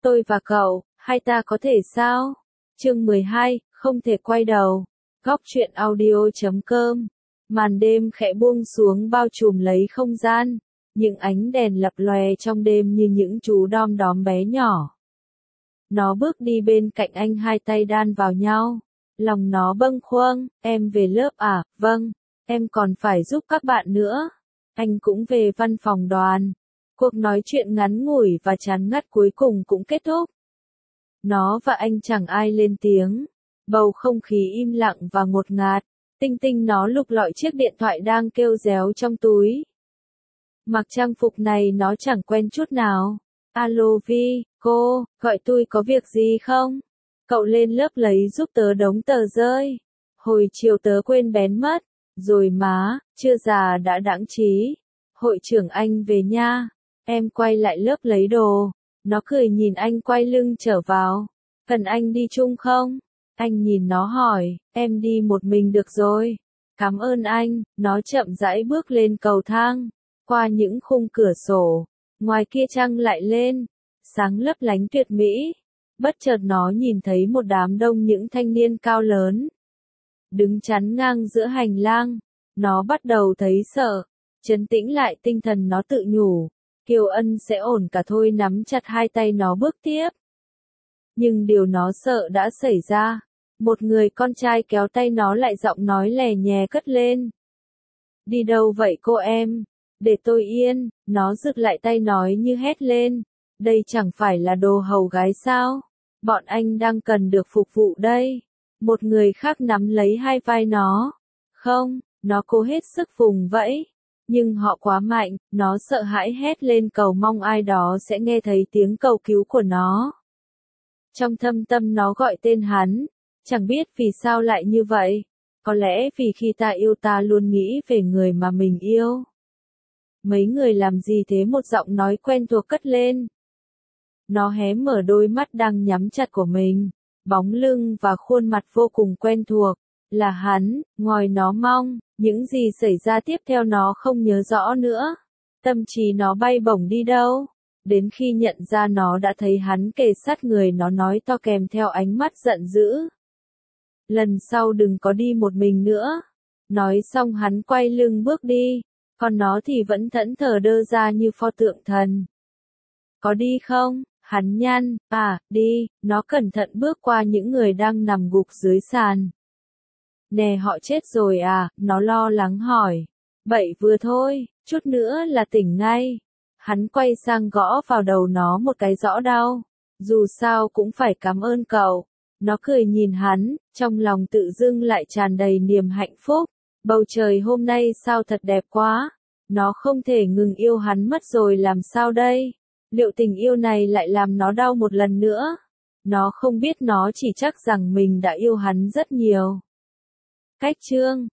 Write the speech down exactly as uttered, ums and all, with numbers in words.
Tôi và cậu, hai ta có thể sao? Chương mười hai, không thể quay đầu. Góc truyện audio chấm com. Màn đêm khẽ buông xuống bao trùm lấy không gian, những ánh đèn lập lòe trong đêm như những chú đom đóm bé nhỏ. Nó bước đi bên cạnh anh, hai tay đan vào nhau. Lòng nó bâng khuâng, em về lớp à? Vâng, em còn phải giúp các bạn nữa. Anh cũng về văn phòng đoàn. Cuộc nói chuyện ngắn ngủi và chán ngắt cuối cùng cũng kết thúc. Nó và anh chẳng ai lên tiếng. Bầu không khí im lặng và ngột ngạt. Tinh Tinh nó lục lọi chiếc điện thoại đang kêu réo trong túi. Mặc trang phục này nó chẳng quen chút nào. Alo Vi, cô, gọi tôi có việc gì không? Cậu lên lớp lấy giúp tớ đống tờ rơi. Hồi chiều tớ quên bén mất. Rồi má, chưa già đã đãng trí. Hội trưởng anh về nha. Em quay lại lớp lấy đồ. Nó cười nhìn anh quay lưng trở vào. Cần anh đi chung không? Anh nhìn nó hỏi, em đi một mình được rồi. Cảm ơn anh. Nó chậm rãi bước lên cầu thang. Qua những khung cửa sổ. Ngoài kia trăng lại lên. Sáng lấp lánh tuyệt mỹ. Bất chợt nó nhìn thấy một đám đông những thanh niên cao lớn. Đứng chắn ngang giữa hành lang. Nó bắt đầu thấy sợ. Trấn tĩnh lại tinh thần nó tự nhủ. Kiều Ân sẽ ổn cả thôi, nắm chặt hai tay nó bước tiếp. Nhưng điều nó sợ đã xảy ra. Một người con trai kéo tay nó lại, giọng nói lè nhè cất lên. Đi đâu vậy cô em? Để tôi yên. Nó giựt lại tay nói như hét lên. Đây chẳng phải là đồ hầu gái sao? Bọn anh đang cần được phục vụ đây. Một người khác nắm lấy hai vai nó. Không, nó cố hết sức vùng vẫy. Nhưng họ quá mạnh, nó sợ hãi hét lên cầu mong ai đó sẽ nghe thấy tiếng cầu cứu của nó. Trong thâm tâm nó gọi tên hắn, chẳng biết vì sao lại như vậy. Có lẽ vì khi ta yêu ta luôn nghĩ về người mà mình yêu. Mấy người làm gì thế? Một giọng nói quen thuộc cất lên. Nó hé mở đôi mắt đang nhắm chặt của mình. Bóng lưng và khuôn mặt vô cùng quen thuộc. Là hắn, ngòi nó mong. Những gì xảy ra tiếp theo nó không nhớ rõ nữa. Tâm trí nó bay bổng đi đâu. Đến khi nhận ra nó đã thấy hắn kề sát người, nó nói to kèm theo ánh mắt giận dữ. Lần sau đừng có đi một mình nữa. Nói xong hắn quay lưng bước đi. Còn nó thì vẫn thẫn thờ đơ ra như pho tượng thần. Có đi không? Hắn nhăn, à, đi. Nó cẩn thận bước qua những người đang nằm gục dưới sàn. Nè, họ chết rồi à? Nó lo lắng hỏi. Bậy vừa thôi, chút nữa là tỉnh ngay. Hắn quay sang gõ vào đầu nó một cái rõ đau. Dù sao cũng phải cảm ơn cậu. Nó cười nhìn hắn, trong lòng tự dưng lại tràn đầy niềm hạnh phúc. Bầu trời hôm nay sao thật đẹp quá. Nó không thể ngừng yêu hắn mất rồi, làm sao đây? Liệu tình yêu này lại làm nó đau một lần nữa? Nó không biết, nó chỉ chắc rằng mình đã yêu hắn rất nhiều. Cách chương